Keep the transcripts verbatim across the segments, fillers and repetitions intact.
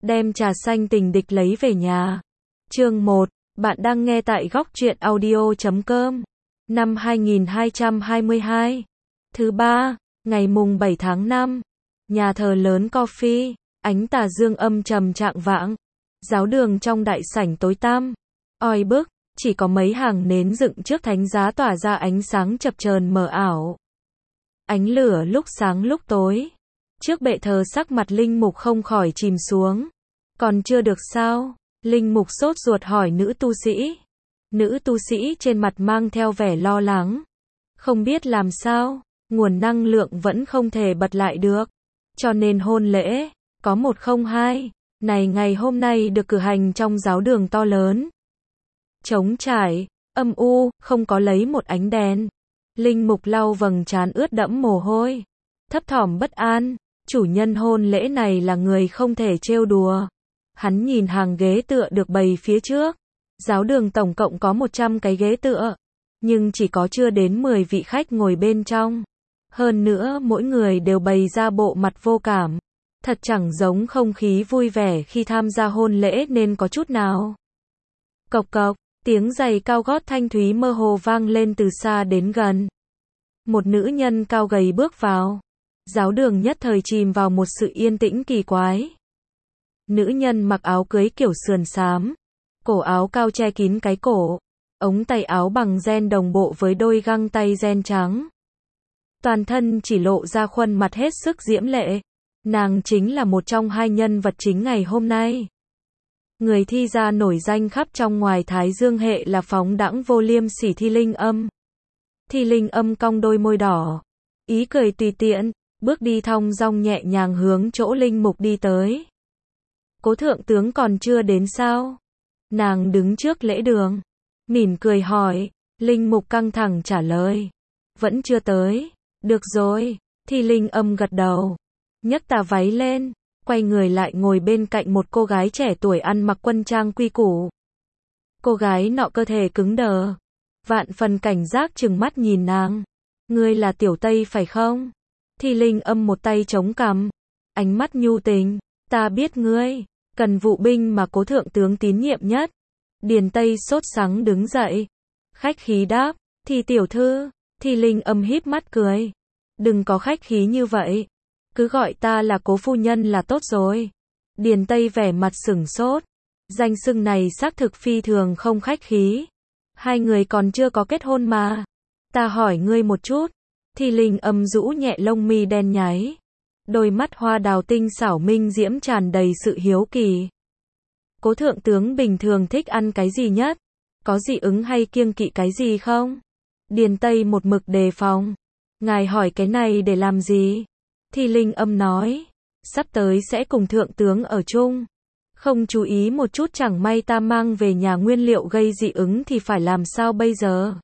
đem trà xanh tình địch lấy về nhà. Chương một, bạn đang nghe tại góc truyện audio chấm com. Năm hai nghìn hai trăm hai mươi hai. Thứ ba, ngày mùng bảy tháng năm. Nhà thờ lớn Coffee, ánh tà dương âm trầm trạng vạng. Giáo đường trong đại sảnh tối tăm, oi bức, chỉ có mấy hàng nến dựng trước thánh giá tỏa ra ánh sáng chập chờn mờ ảo. Ánh lửa lúc sáng lúc tối. Trước bệ thờ sắc mặt Linh Mục không khỏi chìm xuống. Còn chưa được sao? Linh Mục sốt ruột hỏi nữ tu sĩ. Nữ tu sĩ trên mặt mang theo vẻ lo lắng. Không biết làm sao, nguồn năng lượng vẫn không thể bật lại được. Cho nên hôn lễ, có một không hai, này ngày hôm nay được cử hành trong giáo đường to lớn. Trống trải, âm u, không có lấy một ánh đèn. Linh Mục lau vầng trán ướt đẫm mồ hôi. Thấp thỏm bất an, chủ nhân hôn lễ này là người không thể trêu đùa. Hắn nhìn hàng ghế tựa được bày phía trước. Giáo đường tổng cộng có một trăm cái ghế tựa, nhưng chỉ có chưa đến mười vị khách ngồi bên trong. Hơn nữa mỗi người đều bày ra bộ mặt vô cảm. Thật chẳng giống không khí vui vẻ khi tham gia hôn lễ nên có chút nào. Cộc cộc, tiếng giày cao gót thanh thúy mơ hồ vang lên từ xa đến gần. Một nữ nhân cao gầy bước vào. Giáo đường nhất thời chìm vào một sự yên tĩnh kỳ quái. Nữ nhân mặc áo cưới kiểu sườn xám. Cổ áo cao che kín cái cổ. Ống tay áo bằng ren đồng bộ với đôi găng tay ren trắng. Toàn thân chỉ lộ ra khuôn mặt hết sức diễm lệ. Nàng chính là một trong hai nhân vật chính ngày hôm nay. Người thi ra nổi danh khắp trong ngoài Thái Dương hệ là phóng đãng vô liêm sỉ Thi Linh Âm. Thi Linh Âm cong đôi môi đỏ. Ý cười tùy tiện, bước đi thong dong nhẹ nhàng hướng chỗ Linh Mục đi tới. Cố thượng tướng còn chưa đến sao? Nàng đứng trước lễ đường. Mỉm cười hỏi. Linh Mục căng thẳng trả lời. Vẫn chưa tới. Được rồi. Thi Linh Âm gật đầu. Nhấc tà váy lên. Quay người lại ngồi bên cạnh một cô gái trẻ tuổi ăn mặc quân trang quy củ. Cô gái nọ cơ thể cứng đờ. Vạn phần cảnh giác trừng mắt nhìn nàng. Ngươi là Tiểu Tây phải không? Thi Linh Âm một tay chống cằm. Ánh mắt nhu tình. Ta biết ngươi. Cần vụ binh mà cố thượng tướng tín nhiệm nhất. Điền Tây sốt sắng đứng dậy. Khách khí đáp. Thi tiểu thư. Thi Linh Âm híp mắt cười. Đừng có khách khí như vậy. Cứ gọi ta là cố phu nhân là tốt rồi. Điền Tây vẻ mặt sửng sốt. Danh xưng này xác thực phi thường không khách khí. Hai người còn chưa có kết hôn mà. Ta hỏi ngươi một chút. Thi Linh Âm rũ nhẹ lông mi đen nháy. Đôi mắt hoa đào tinh xảo minh diễm tràn đầy sự hiếu kỳ. Cố thượng tướng bình thường thích ăn cái gì nhất? Có dị ứng hay kiêng kỵ cái gì không? Điền Tây một mực đề phòng. Ngài hỏi cái này để làm gì? Thi Linh Âm nói. Sắp tới sẽ cùng thượng tướng ở chung. Không chú ý một chút chẳng may ta mang về nhà nguyên liệu gây dị ứng thì phải làm sao bây giờ?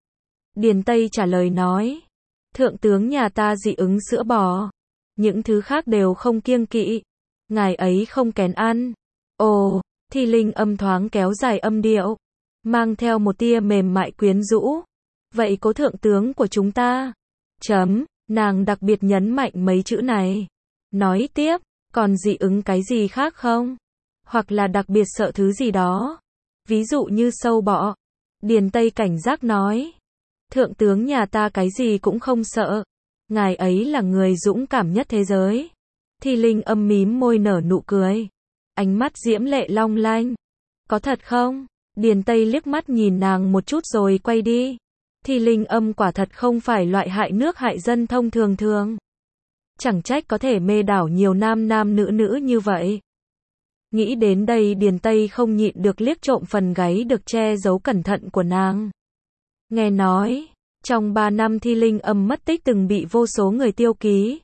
Điền Tây trả lời nói. Thượng tướng nhà ta dị ứng sữa bò. Những thứ khác đều không kiêng kỵ. Ngài ấy không kén ăn. Ồ, Thi Linh Âm thoáng kéo dài âm điệu. Mang theo một tia mềm mại quyến rũ. Vậy cố thượng tướng của chúng ta. Chấm, nàng đặc biệt nhấn mạnh mấy chữ này. Nói tiếp, còn dị ứng cái gì khác không? Hoặc là đặc biệt sợ thứ gì đó. Ví dụ như sâu bọ. Điền Tây cảnh giác nói. Thượng tướng nhà ta cái gì cũng không sợ. Ngài ấy là người dũng cảm nhất thế giới. Thi Linh Âm mím môi nở nụ cười. Ánh mắt diễm lệ long lanh. Có thật không? Điền Tây liếc mắt nhìn nàng một chút rồi quay đi. Thi Linh Âm quả thật không phải loại hại nước hại dân thông thường thường. Chẳng trách có thể mê đảo nhiều nam nam nữ nữ như vậy. Nghĩ đến đây Điền Tây không nhịn được liếc trộm phần gáy được che giấu cẩn thận của nàng. Nghe nói, trong ba năm Thi Linh Âm mất tích từng bị vô số người tiêu ký.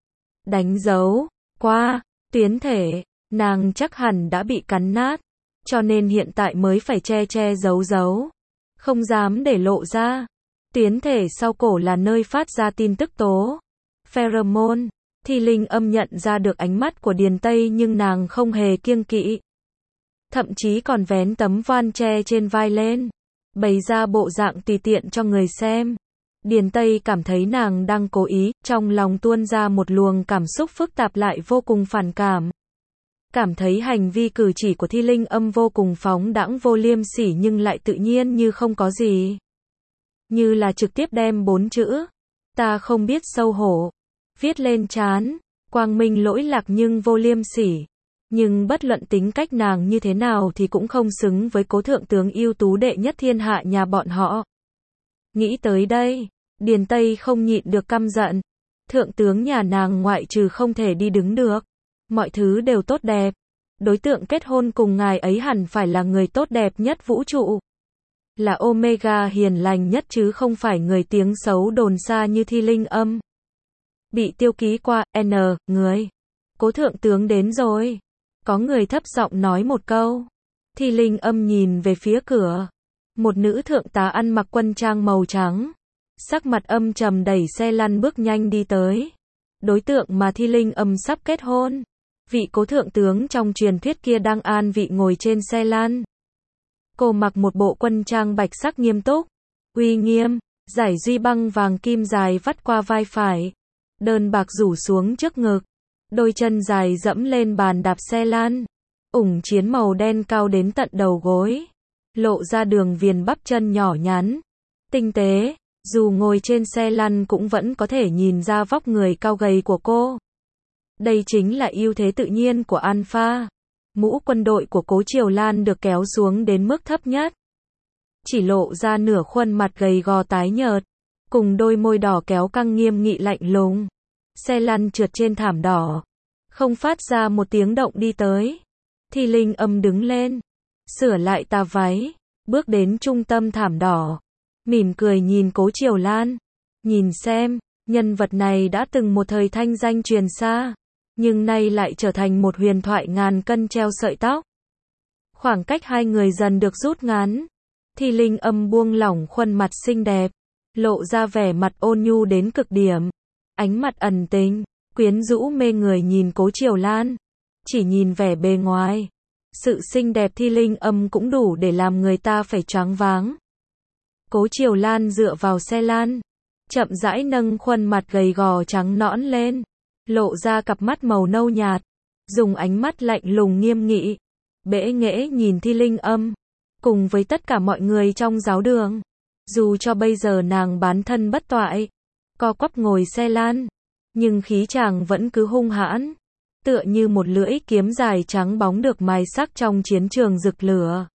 Đánh dấu, qua, tuyến thể, nàng chắc hẳn đã bị cắn nát. Cho nên hiện tại mới phải che che giấu giấu. Không dám để lộ ra. Tuyến thể sau cổ là nơi phát ra tin tức tố. Pheromone. Thi Linh Âm nhận ra được ánh mắt của Điền Tây nhưng nàng không hề kiêng kỵ. Thậm chí còn vén tấm voan che trên vai lên. Bày ra bộ dạng tùy tiện cho người xem. Điền Tây cảm thấy nàng đang cố ý, trong lòng tuôn ra một luồng cảm xúc phức tạp lại vô cùng phản cảm. cảm thấy hành vi cử chỉ của Thi Linh Âm vô cùng phóng đãng vô liêm sỉ nhưng lại tự nhiên như không có gì. Như là trực tiếp đem bốn chữ, ta không biết xấu hổ, viết lên trán, quang minh lỗi lạc nhưng vô liêm sỉ. Nhưng bất luận tính cách nàng như thế nào thì cũng không xứng với cố thượng tướng ưu tú đệ nhất thiên hạ nhà bọn họ. Nghĩ tới đây, Điền Tây không nhịn được căm giận. Thượng tướng nhà nàng ngoại trừ không thể đi đứng được, mọi thứ đều tốt đẹp. Đối tượng kết hôn cùng ngài ấy hẳn phải là người tốt đẹp nhất vũ trụ. Là Omega hiền lành nhất chứ không phải người tiếng xấu đồn xa như Thi Linh Âm. Bị tiêu ký qua, N, người. Cố thượng tướng đến rồi. Có người thấp giọng nói một câu. Thi Linh Âm nhìn về phía cửa. Một nữ thượng tá ăn mặc quân trang màu trắng. Sắc mặt âm trầm đẩy xe lăn bước nhanh đi tới. Đối tượng mà Thi Linh Âm sắp kết hôn. Vị cố thượng tướng trong truyền thuyết kia đang an vị ngồi trên xe lăn. Cô mặc một bộ quân trang bạch sắc nghiêm túc, uy nghiêm, dải duy băng vàng kim dài vắt qua vai phải. Đơn bạc rủ xuống trước ngực. Đôi chân dài dẫm lên bàn đạp xe lăn. Ủng chiến màu đen cao đến tận đầu gối. Lộ ra đường viền bắp chân nhỏ nhắn. Tinh tế, dù ngồi trên xe lăn cũng vẫn có thể nhìn ra vóc người cao gầy của cô. Đây chính là ưu thế tự nhiên của Alpha. Mũ quân đội của Cố Triều Lan được kéo xuống đến mức thấp nhất. Chỉ lộ ra nửa khuôn mặt gầy gò tái nhợt. Cùng đôi môi đỏ kéo căng nghiêm nghị lạnh lùng. Xe lăn trượt trên thảm đỏ. Không phát ra một tiếng động đi tới. Thi Linh Âm đứng lên. Sửa lại tà váy. Bước đến trung tâm thảm đỏ. Mỉm cười nhìn Cố Triều Lan. Nhìn xem, nhân vật này đã từng một thời thanh danh truyền xa. Nhưng nay lại trở thành một huyền thoại ngàn cân treo sợi tóc. Khoảng cách hai người dần được rút ngắn. Thi Linh Âm buông lỏng khuôn mặt xinh đẹp. Lộ ra vẻ mặt ôn nhu đến cực điểm. Ánh mặt ẩn tình, quyến rũ mê người nhìn Cố Triều Lan. Chỉ nhìn vẻ bề ngoài. Sự xinh đẹp Thi Linh Âm cũng đủ để làm người ta phải choáng váng. Cố Triều Lan dựa vào xe lăn. Chậm rãi nâng khuôn mặt gầy gò trắng nõn lên. Lộ ra cặp mắt màu nâu nhạt. Dùng ánh mắt lạnh lùng nghiêm nghị. Bẽ nghễ nhìn Thi Linh Âm. Cùng với tất cả mọi người trong giáo đường. Dù cho bây giờ nàng bán thân bất toại. Co quắp ngồi xe lăn. Nhưng khí chàng vẫn cứ hung hãn. Tựa như một lưỡi kiếm dài trắng bóng được mài sắc trong chiến trường rực lửa.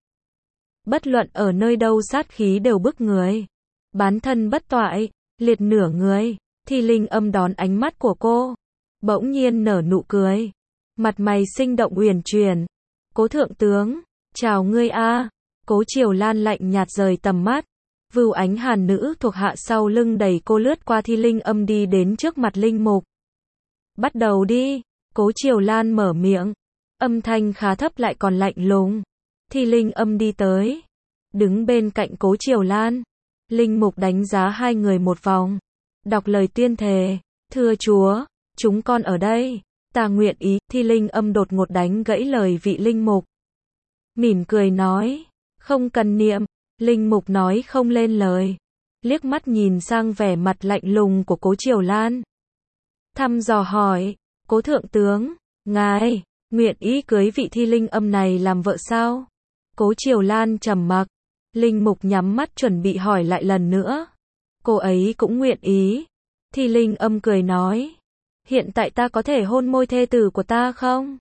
Bất luận ở nơi đâu sát khí đều bức người. Bán thân bất toại, liệt nửa người. Thi Linh Âm đón ánh mắt của cô. Bỗng nhiên nở nụ cười. Mặt mày sinh động uyển chuyển. Cố thượng tướng, chào ngươi a. Cố Triều Lan lạnh nhạt rời tầm mắt. Vưu Ánh Hàn nữ thuộc hạ sau lưng đẩy cô lướt qua Thi Linh Âm đi đến trước mặt linh mục. Bắt đầu đi. Cố Triều Lan mở miệng. Âm thanh khá thấp lại còn lạnh lùng. Thi Linh Âm đi tới. Đứng bên cạnh Cố Triều Lan. Linh mục đánh giá hai người một vòng. Đọc lời tuyên thề. Thưa Chúa, chúng con ở đây. Ta nguyện ý. Thi Linh Âm đột ngột đánh gãy lời vị linh mục. Mỉm cười nói. Không cần niệm. Linh mục nói không lên lời. Liếc mắt nhìn sang vẻ mặt lạnh lùng của Cố Triều Lan. Thăm dò hỏi. Cố thượng tướng, ngài, nguyện ý cưới vị Thi Linh Âm này làm vợ sao? Cố Triều Lan trầm mặc. Linh mục nhắm mắt chuẩn bị hỏi lại lần nữa. Cô ấy cũng nguyện ý. Thi Linh Âm cười nói. Hiện tại ta có thể hôn môi thê tử của ta không?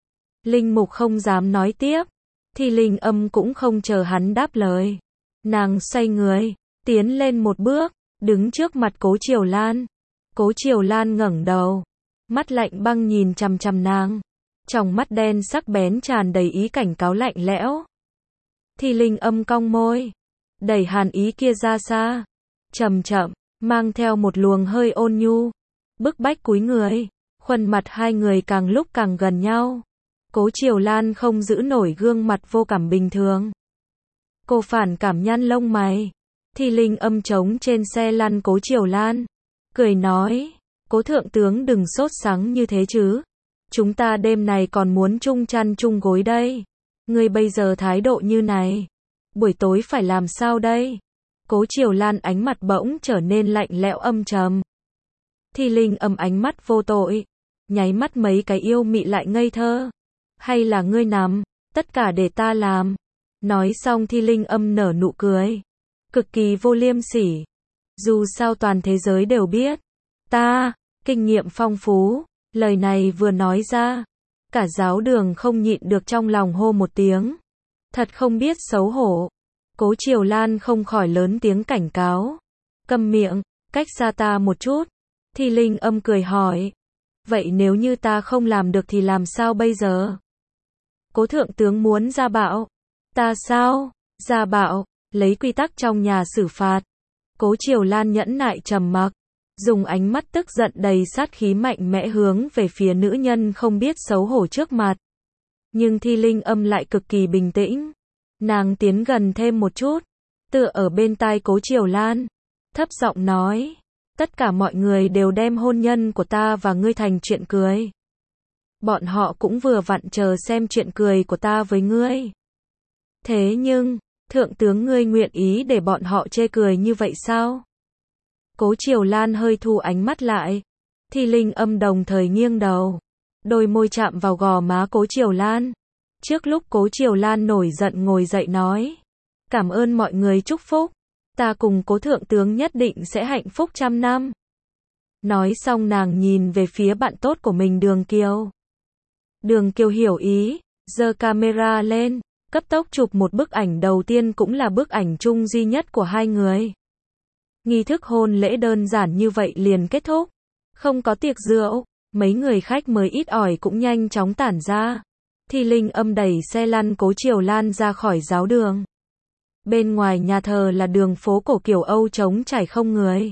Linh mục không dám nói tiếp. Thi Linh Âm cũng không chờ hắn đáp lời. Nàng xoay người, tiến lên một bước, đứng trước mặt Cố Triều Lan. Cố Triều Lan ngẩng đầu. Mắt lạnh băng nhìn chằm chằm nàng. Trong mắt đen sắc bén tràn đầy ý cảnh cáo lạnh lẽo. Thi Linh Âm cong môi. Đẩy hàn ý kia ra xa. Chậm chậm, mang theo một luồng hơi ôn nhu. Bức bách cúi người. Khuôn mặt hai người càng lúc càng gần nhau. Cố Triều Lan không giữ nổi gương mặt vô cảm bình thường. Cô phản cảm nhăn lông mày. Thi Linh Âm trống trên xe lăn Cố Triều Lan. Cười nói. Cố thượng tướng đừng sốt sắng như thế chứ. Chúng ta đêm này còn muốn chung chăn chung gối đây. Ngươi bây giờ thái độ như này. Buổi tối phải làm sao đây? Cố Triều Lan ánh mặt bỗng trở nên lạnh lẽo âm trầm. Thi Linh Âm ánh mắt vô tội. Nháy mắt mấy cái yêu mị lại ngây thơ. Hay là ngươi nằm, tất cả để ta làm. Nói xong Thi Linh Âm nở nụ cười. Cực kỳ vô liêm sỉ. Dù sao toàn thế giới đều biết. Ta, kinh nghiệm phong phú. Lời này vừa nói ra. Cả giáo đường không nhịn được trong lòng hô một tiếng. Thật không biết xấu hổ. Cố Triều Lan không khỏi lớn tiếng cảnh cáo. Câm miệng, cách xa ta một chút. Thi Linh Âm cười hỏi. Vậy nếu như ta không làm được thì làm sao bây giờ? Cố thượng tướng muốn ra bạo. Ta sao? Ra bạo, lấy quy tắc trong nhà xử phạt. Cố Triều Lan nhẫn nại trầm mặc, dùng ánh mắt tức giận đầy sát khí mạnh mẽ hướng về phía nữ nhân không biết xấu hổ trước mặt. Nhưng Thi Linh Âm lại cực kỳ bình tĩnh. Nàng tiến gần thêm một chút, tựa ở bên tai Cố Triều Lan, thấp giọng nói, tất cả mọi người đều đem hôn nhân của ta và ngươi thành chuyện cười. Bọn họ cũng vừa vặn chờ xem chuyện cười của ta với ngươi. Thế nhưng, thượng tướng ngươi nguyện ý để bọn họ chê cười như vậy sao? Cố Triều Lan hơi thu ánh mắt lại. Thi Linh Âm đồng thời nghiêng đầu. Đôi môi chạm vào gò má Cố Triều Lan. Trước lúc Cố Triều Lan nổi giận ngồi dậy nói. Cảm ơn mọi người chúc phúc. Ta cùng Cố thượng tướng nhất định sẽ hạnh phúc trăm năm. Nói xong nàng nhìn về phía bạn tốt của mình Đường Kiều. Đường Kiều hiểu ý, giơ camera lên, cấp tốc chụp một bức ảnh đầu tiên cũng là bức ảnh chung duy nhất của hai người. Nghi thức hôn lễ đơn giản như vậy liền kết thúc. Không có tiệc rượu, mấy người khách mới ít ỏi cũng nhanh chóng tản ra. Thi Linh Âm đẩy xe lăn Cố Triều Lan ra khỏi giáo đường. Bên ngoài nhà thờ là đường phố cổ kiểu Âu trống trải không người.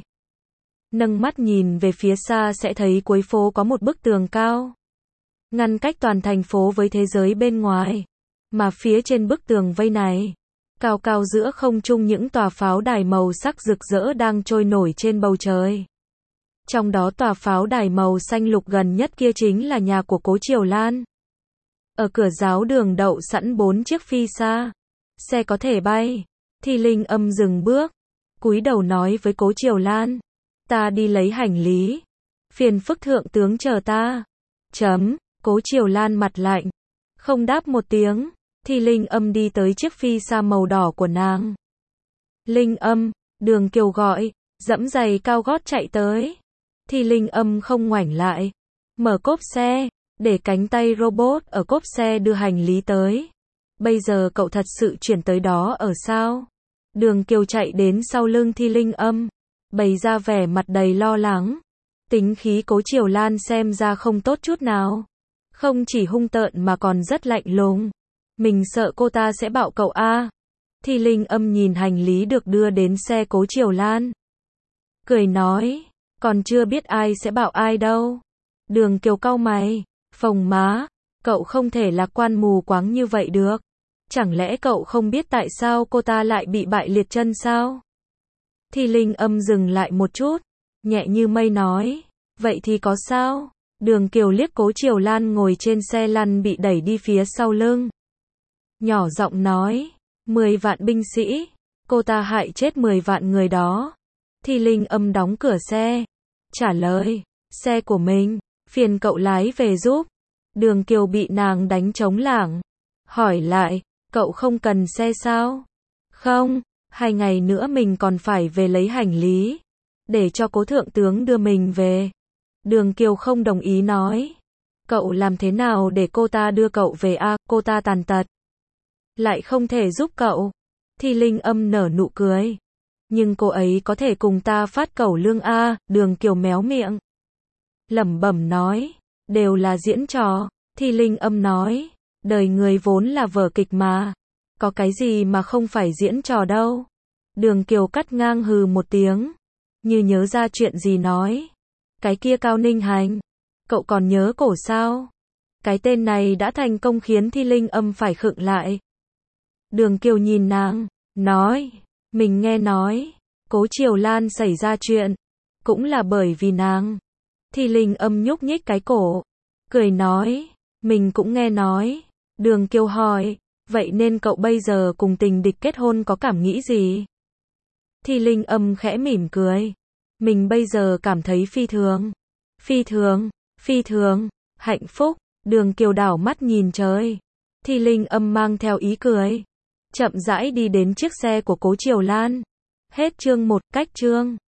Nâng mắt nhìn về phía xa sẽ thấy cuối phố có một bức tường cao. Ngăn cách toàn thành phố với thế giới bên ngoài. Mà phía trên bức tường vây này, cao cao giữa không trung những tòa pháo đài màu sắc rực rỡ đang trôi nổi trên bầu trời. Trong đó tòa pháo đài màu xanh lục gần nhất kia chính là nhà của Cố Triều Lan. Ở cửa giáo đường đậu sẵn bốn chiếc phi xa. Xe có thể bay. Thi Linh Âm dừng bước, cúi đầu nói với Cố Triều Lan. Ta đi lấy hành lý. Phiền phức thượng tướng chờ ta. Chấm, Cố Triều Lan mặt lạnh. Không đáp một tiếng. Thi Linh Âm đi tới chiếc phi xa màu đỏ của nàng. Linh Âm, Đường Kiều gọi, dẫm giày cao gót chạy tới. Thi Linh Âm không ngoảnh lại. Mở cốp xe, để cánh tay robot ở cốp xe đưa hành lý tới. Bây giờ cậu thật sự chuyển tới đó ở sao? Đường Kiều chạy đến sau lưng Thi Linh Âm, bày ra vẻ mặt đầy lo lắng. Tính khí Cố Triều Lan xem ra không tốt chút nào. Không chỉ hung tợn mà còn rất lạnh lùng. Mình sợ cô ta sẽ bạo cậu a. Thi Linh Âm nhìn hành lý được đưa đến xe Cố Triều Lan. Cười nói, còn chưa biết ai sẽ bạo ai đâu. Đường Kiều cau mày, phồng má, cậu không thể lạc quan mù quáng như vậy được. Chẳng lẽ cậu không biết tại sao cô ta lại bị bại liệt chân sao? Thi Linh Âm dừng lại một chút, nhẹ như mây nói, vậy thì có sao? Đường Kiều liếc Cố Triều Lan ngồi trên xe lăn bị đẩy đi phía sau lưng. Nhỏ giọng nói, mười vạn binh sĩ, cô ta hại chết mười vạn người đó. Thi Linh Âm đóng cửa xe, trả lời, xe của mình, phiền cậu lái về giúp. Đường Kiều bị nàng đánh trống lảng, hỏi lại, cậu không cần xe sao? Không, hai ngày nữa mình còn phải về lấy hành lý, để cho Cố thượng tướng đưa mình về. Đường Kiều không đồng ý nói, cậu làm thế nào để cô ta đưa cậu về a? À, cô ta tàn tật, lại không thể giúp cậu. Thi Linh Âm nở nụ cười, nhưng cô ấy có thể cùng ta phát cẩu lương a. À, Đường Kiều méo miệng, lẩm bẩm nói, đều là diễn trò. Thi Linh Âm nói, đời người vốn là vở kịch mà, có cái gì mà không phải diễn trò đâu. Đường Kiều cắt ngang hừ một tiếng, như nhớ ra chuyện gì nói, cái kia Cao Ninh Hành, cậu còn nhớ cổ sao? Cái tên này đã thành công khiến Thi Linh Âm phải khựng lại. Đường Kiều nhìn nàng, nói, mình nghe nói, Cố Triều Lan xảy ra chuyện, cũng là bởi vì nàng. Thi Linh Âm nhúc nhích cái cổ, cười nói, mình cũng nghe nói. Đường Kiều hỏi, vậy nên cậu bây giờ cùng tình địch kết hôn có cảm nghĩ gì? Thi Linh Âm khẽ mỉm cười, mình bây giờ cảm thấy phi thường, phi thường, phi thường, hạnh phúc. Đường Kiều đảo mắt nhìn trời. Thì Linh Âm mang theo ý cười. Chậm rãi đi đến chiếc xe của Cố Triều Lan. Hết chương một, cách chương.